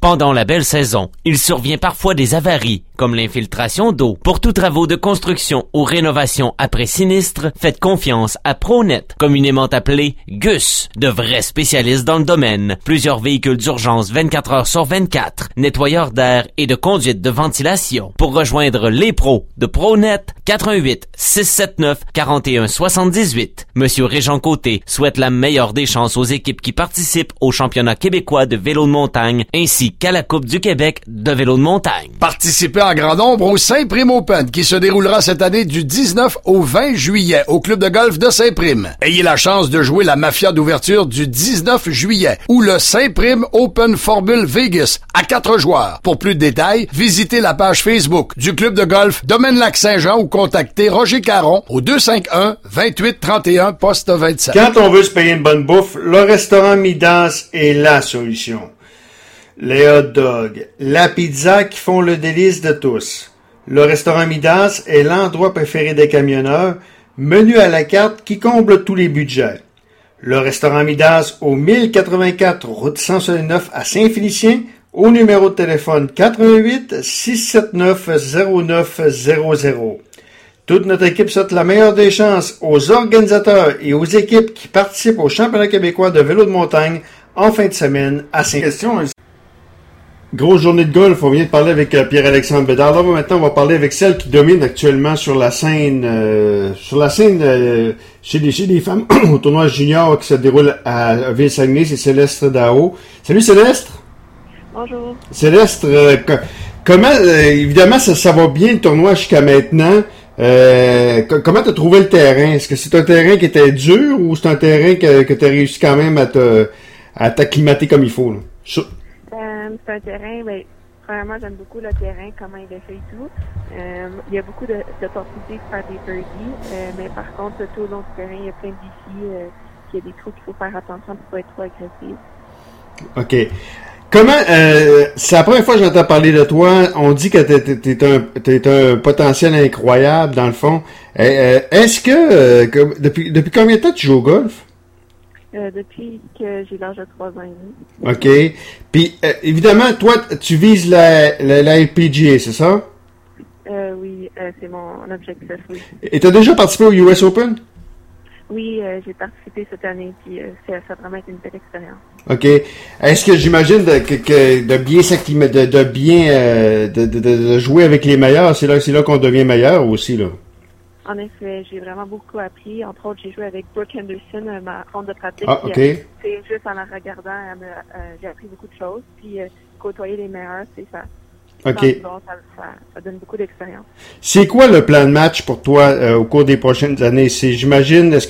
Pendant la belle saison, il survient parfois des avaries, comme l'infiltration d'eau. Pour tous travaux de construction ou rénovation après sinistre, faites confiance à Pronet, communément appelé GUS, de vrais spécialistes dans le domaine. Plusieurs véhicules d'urgence 24 heures sur 24, nettoyeurs d'air et de conduite de ventilation. Pour rejoindre les pros de Pronet, 88 679 41 78. Monsieur Régent Côté souhaite la meilleure des chances aux équipes qui participent au championnat québécois de vélo de montagne ainsi qu'à la Coupe du Québec de vélo de montagne. Participez en grand nombre au Saint-Prime Open qui se déroulera cette année du 19 au 20 juillet au club de golf de Saint-Prime. Ayez la chance de jouer la mafia d'ouverture du 19 juillet ou le Saint-Prime Open Formule Vegas à 4 joueurs. Pour plus de détails, visitez la page Facebook du club de golf Domaine-Lac-Saint-Jean ou contactez Roger Caron au 251-2831 poste 27. Quand on veut se payer une bonne bouffe, le restaurant Midas est la solution. Les hot dogs, la pizza qui font le délice de tous. Le restaurant Midas est l'endroit préféré des camionneurs, menu à la carte qui comble tous les budgets. Le restaurant Midas au 1084 route 109 à Saint-Félicien, au numéro de téléphone 88 679 0900. Toute notre équipe souhaite la meilleure des chances aux organisateurs et aux équipes qui participent au championnat québécois de vélo de montagne en fin de semaine à Saint-Question. Grosse journée de golf, on vient de parler avec Pierre-Alexandre Bédard. Là, maintenant, on va parler avec celle qui domine actuellement sur la scène chez les femmes au tournoi junior qui se déroule à Ville-Saguenay, c'est Céleste Dao. Salut Céleste! Bonjour. Céleste, comment, évidemment, ça va bien le tournoi jusqu'à maintenant. Comment t'as trouvé le terrain? Est-ce que c'est un terrain qui était dur ou c'est un terrain que t'as réussi quand même à t'acclimater comme il faut, là? C'est un terrain, premièrement, j'aime beaucoup le terrain, comment il est fait et tout. Il y a beaucoup d'opportunités de faire des birdies, mais par contre, tout au long du terrain, il y a plein de défis, il y a des trous qu'il faut faire attention pour pas être trop agressif. OK. Comment, c'est la première fois que j'entends parler de toi. On dit que t'es un potentiel incroyable, dans le fond. Est-ce que depuis combien de temps tu joues au golf? Depuis que j'ai l'âge de 3 ans et demi. OK. Puis, évidemment, toi, tu vises la LPGA, c'est ça? Oui, c'est mon objectif, oui. Et tu as déjà participé au US Open? Oui, j'ai participé cette année, puis ça a vraiment été une belle expérience. OK. Est-ce que j'imagine de bien s'acclimater, de jouer avec les meilleurs, c'est là qu'on devient meilleur aussi, là? En effet, j'ai vraiment beaucoup appris. Entre autres, j'ai joué avec Brooke Henderson, ma ronde de pratique. Ah, OK. C'est juste en la regardant, j'ai appris beaucoup de choses. Puis, côtoyer les meilleurs, c'est ça. OK. Ça donne beaucoup d'expérience. C'est quoi le plan de match pour toi au cours des prochaines années? J'imagine, est-ce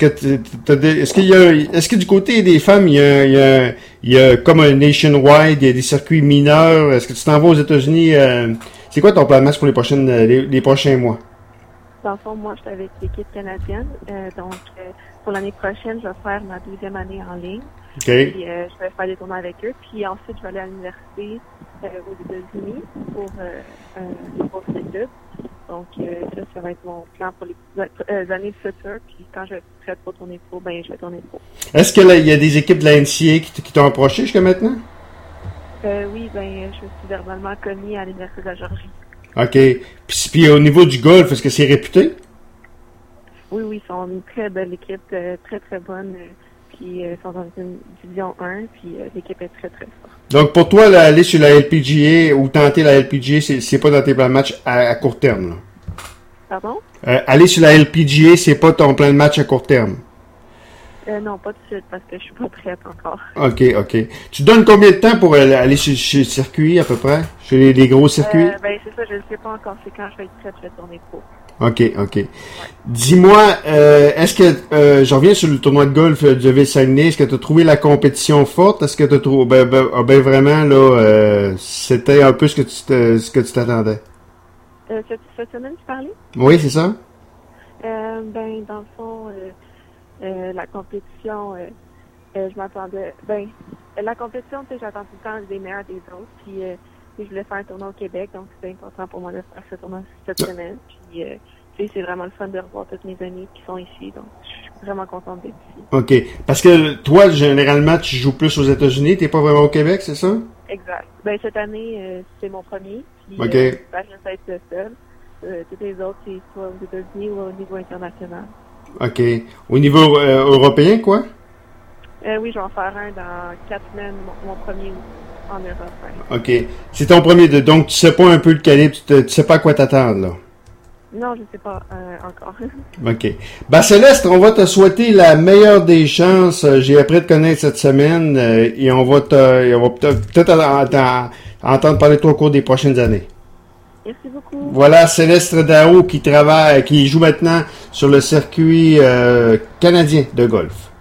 que du côté des femmes, il y a comme un nationwide, il y a des circuits mineurs? Est-ce que tu t'en vas aux États-Unis? C'est quoi ton plan de match pour les prochains mois? Dans le fond, moi, je suis avec l'équipe canadienne. Donc, pour l'année prochaine, je vais faire ma 12e année en ligne. OK. Puis, je vais faire des tournois avec eux. Puis ensuite, je vais aller à l'université aux États-Unis pour une bourse d'études. Donc, ça va être mon plan pour les années futures. Puis, quand je vais être prête pour tourner pro, je vais tourner pro. Est-ce qu'il y a des équipes de la NCAA qui t'ont approché jusqu'à maintenant? Oui, je suis verbalement commis à l'Université de la Georgie. OK. Puis au niveau du golf, est-ce que c'est réputé? Oui, ils sont une très belle équipe, très, très bonne. Puis ils sont dans une division 1, puis l'équipe est très, très forte. Donc pour toi, aller sur la LPGA ou tenter la LPGA, c'est pas dans tes plans de match à court terme, là? Pardon? Aller sur la LPGA, c'est pas ton plan de match à court terme? Non, pas tout de suite, parce que je suis pas prête encore. OK. Tu donnes combien de temps pour aller chez le circuit, à peu près? Chez les gros circuits? C'est ça, je ne sais pas encore. C'est quand je vais être prête, je vais tourner pro. OK. Ouais. Dis-moi, est-ce que, je reviens sur le tournoi de golf de Ville-Saguenay, est-ce que tu as trouvé la compétition forte? Est-ce que tu as trouvé, vraiment, là, c'était un peu ce que tu t'attendais? Cette semaine, tu parlais? Oui, c'est ça? Dans le fond, la compétition, je m'attendais. La compétition, j'attends tout le temps des meilleurs des autres. Puis, je voulais faire un tournoi au Québec, donc c'était important pour moi de faire ce tournoi cette semaine. Puis, c'est vraiment le fun de revoir tous mes amis qui sont ici, donc je suis vraiment contente d'être ici. OK. Parce que toi, généralement, tu joues plus aux États-Unis, t'es pas vraiment au Québec, c'est ça? Exact. Ben, cette année, c'est mon premier. Puis, OK. je vais être le seul. Toutes les autres, c'est soit aux États-Unis ou au niveau international. OK. Au niveau européen, quoi? Oui, je vais en faire un dans 4 semaines, mon premier en Europe. Ouais. OK. C'est ton premier donc tu sais pas un peu le calibre, tu sais pas à quoi t'attendre, là. Non, je sais pas encore. OK. Ben, Céleste, on va te souhaiter la meilleure des chances. J'ai appris à te connaître cette semaine et on va peut-être entendre parler de toi au cours des prochaines années. Merci beaucoup. Voilà Céleste Dao qui joue maintenant sur le circuit canadien de golf.